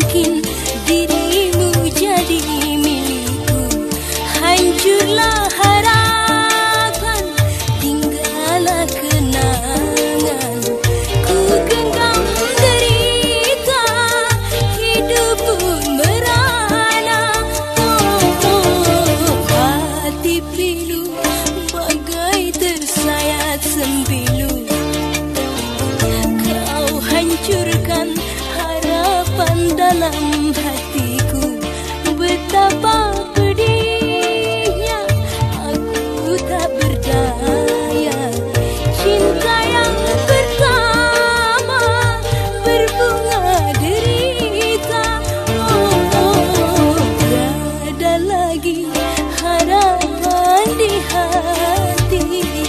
mungkin dirimu jadi milikku. Hancurlah harapan, tinggallah kenangan. Ku genggam derita, hidup pun merana. Hati pilu bagai tersayat sembilu. Kau hancurkan harapan dalam hatiku. Betapa pedihnya, aku tak berdaya. Cinta yang pertama berbunga derita. Tiada lagi harapan di hati.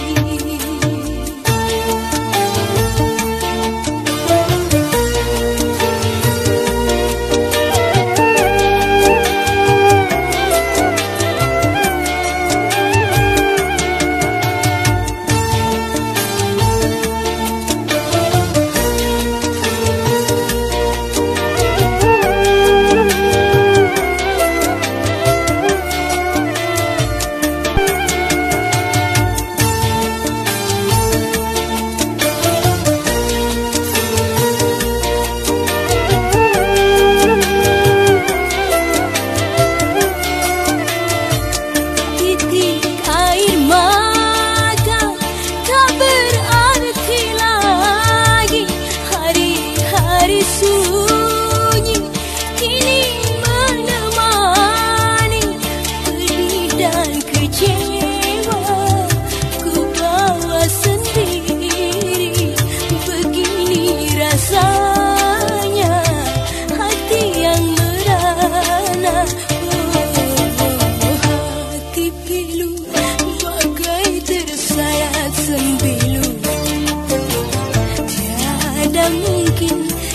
Sunyi kini menemani pedih dan kecewa. Ku bawa sendiri, begini rasanya hati yang merana. Hati pilu bagai tersayat sembilu. Tiada mungkin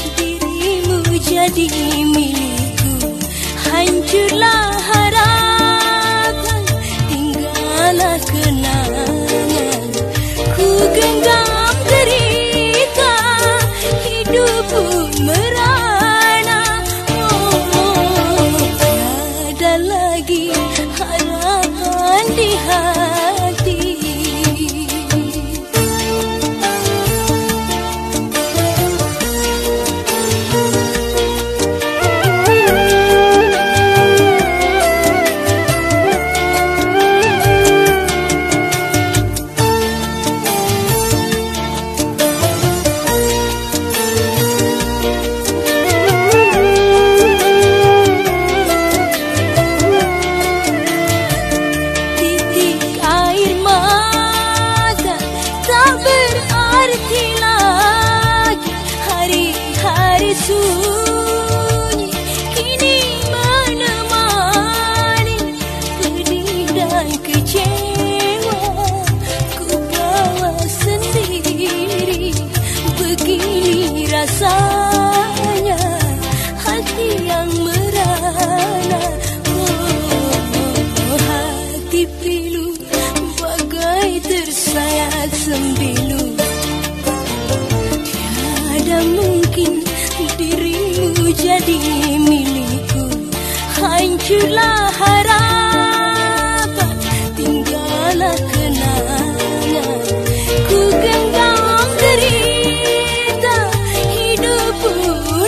jadi milikku. Hancurlah harapan, tinggallah kenangan. Ku genggam derita, hidup pun merana. Tiada lagi harapan di hati. Sunyi kini menemani pedih dan kecewa. Ku bawa sendiri, begini rasanya hati yang merana. Hati pilu bagai tersayat sembilu. Tiada mungkin dirimu jadi milikku. Hancurlah harapan, tinggallah kenangan. Ku genggam derita, hidup pun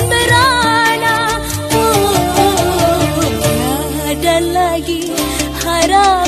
merana. Tiada lagi harapan